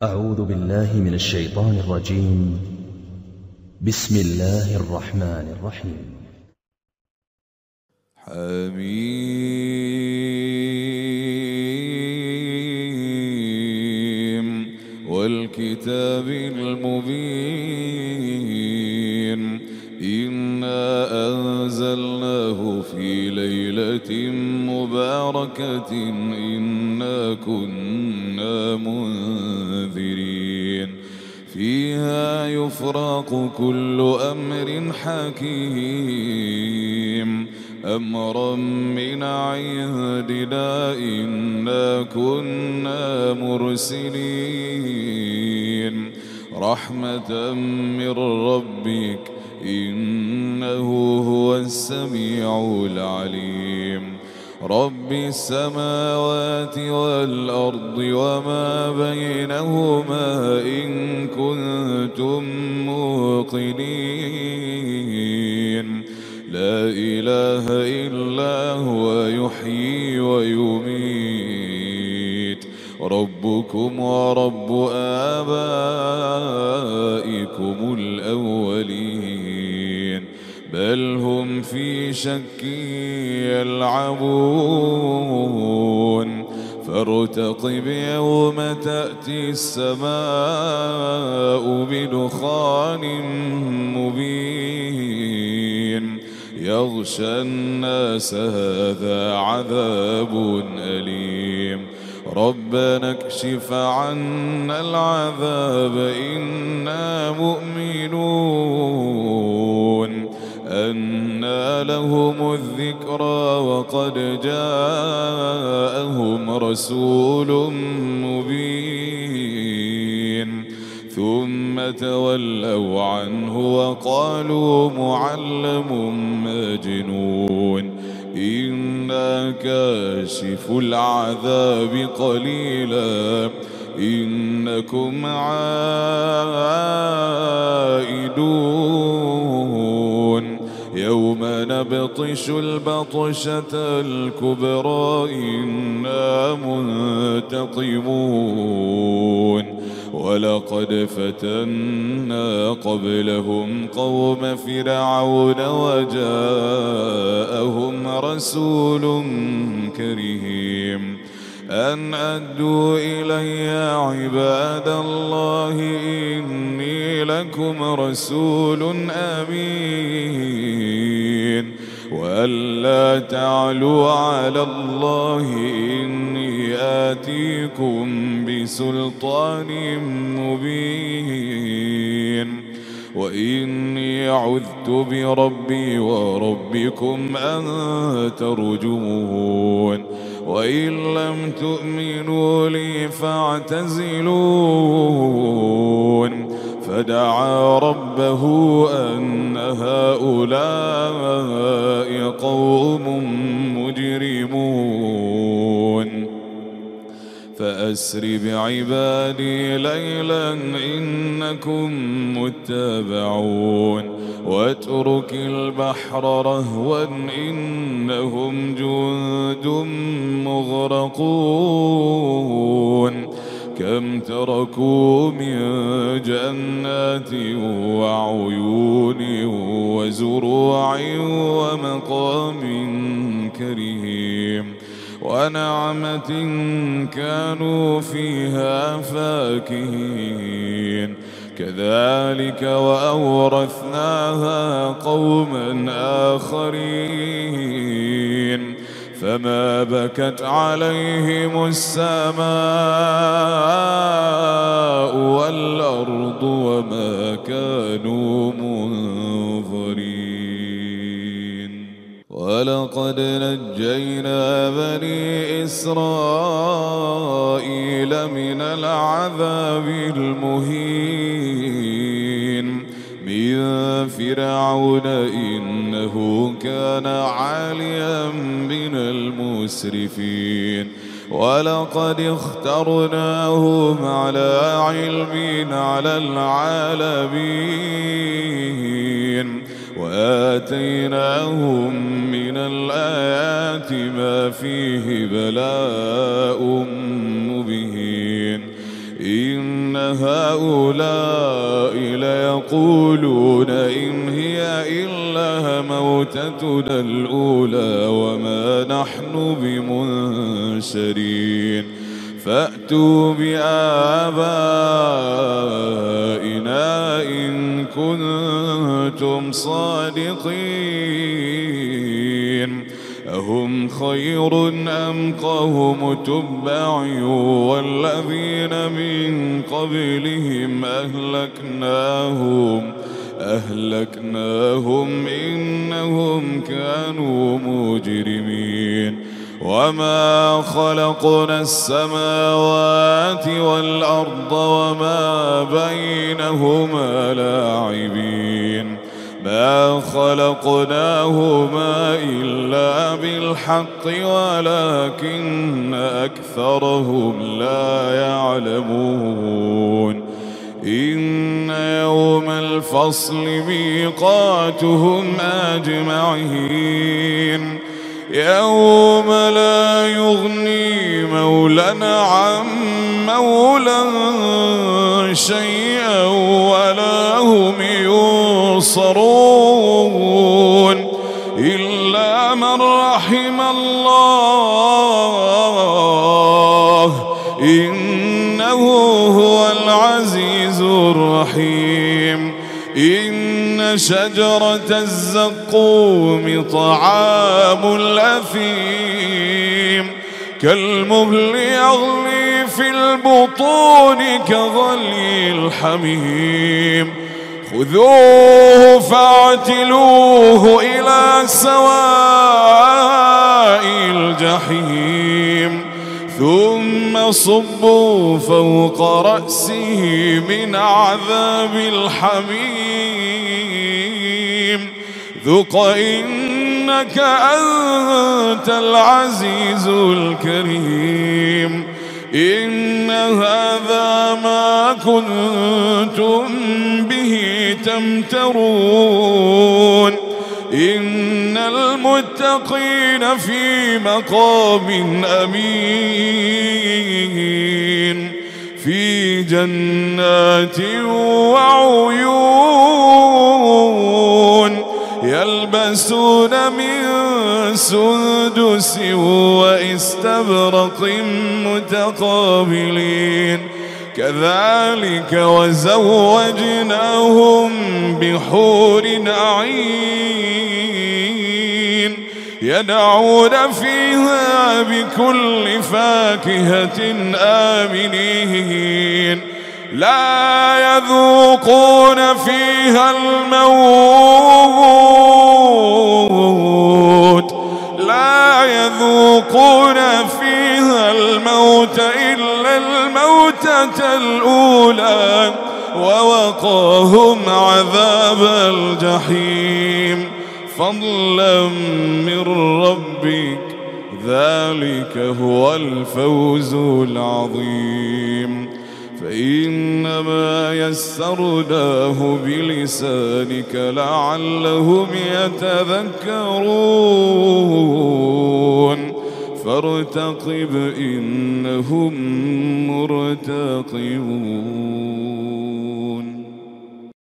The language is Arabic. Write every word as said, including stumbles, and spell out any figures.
أعوذ بالله من الشيطان الرجيم. بسم الله الرحمن الرحيم. حميم والكتاب المبين إنا أنزلناه في ليلة مباركة إنا كنا منذرين فيها يفرق كل أمر حكيم أمرا من عندنا إنا كنا مرسلين رحمة من ربك إنه هو السميع العليم رب السماوات والأرض وما بينهما إن كنتم موقنين لا إله إلا هو يحيي ويميت ربكم ورب آبائكم الأولين بل هم في شك يلعبون فارتقب يوم تأتي السماء بدخان مبين يغشى الناس هذا عذاب أليم ربنا اكشف عنا العذاب إنا مؤمنون أنى لهم الذكرى وقد جاءهم رسول مبين ثم تولوا عنه وقالوا معلم مجنون إنا كاشف العذاب قليلا إنكم عائدون يوم نبطش البطشة الكبرى إنا منتقمون ولقد فتنا قبلهم قوم فرعون وجاءهم رسول كريم أن أدوا إلي عباد الله إني لكم رسول أمين وألا تعلوا على الله إني آتيكم بسلطان مبين وإني عذت بربي وربكم أن ترجمون وإن لم تؤمنوا لي فاعتزلون فدعا ربه أن هؤلاء قوم مجرمون فأسر بعبادي ليلا إنكم متبعون واترك البحر رهوا إنهم جند مغرقون كم تركوا من جنات وعيون وزروع ومقام كريم ونعمة كانوا فيها فاكهين كذلك وأورثناها قوما آخرين فما بكت عليهم السماء والأرض وما كانوا منظرين ولقد نجينا بني إسرائيل من العذاب المهين من فرعون إنه كان عاليا من المسرفين ولقد اخترناهم على علم على العالمين وآتيناهم من الآيات ما فيه بلاء مبين إن هؤلاء ليقولون إن هي إلا موتتنا الأولى وما نحن بمنشرين فأتوا بآبائنا إن كنتم صادقين أهم خير أم قوم تبع والذين من قبلهم أهلكناهم أهلكناهم إنهم كانوا مجرمين وما خلقنا السماوات والأرض وما بينهما لاعبين ما خلقناهما إلا بالحق ولكن أكثرهم لا يعلمون إن يوم الفصل ميقاتهم أجمعين يوم لا يغني مولى عن مولى شيئا ولا هم ينصرون إلا من رحم الله إنه هو العزيز الرحيم إن شجرة الزقوم طعام الأثيم كالمهل يغلي في البطون كغلي الحميم خذوه فاعتلوه إلى سواء الجحيم ثم صبوا فوق رأسه من عذاب الحميم ذق إنك أنت العزيز الكريم إن هذا ما كنتم به تمترون إن المتقين في مقام أمين في جنات وعيون يلبسون من سندس وإستبرق متقابلين كذلك وزوجناهم بحور عين يدعون فيها بكل فاكهة آمنين لا يذوقون فيها الموت لا يذوقون فيها الموت إلا الموتة الأولى ووقاهم عذاب الجحيم فضلا من ربك ذلك هو الفوز العظيم فإنما يسرناه بلسانك لعلهم يتذكرون فارتقب إنهم مرتقبون.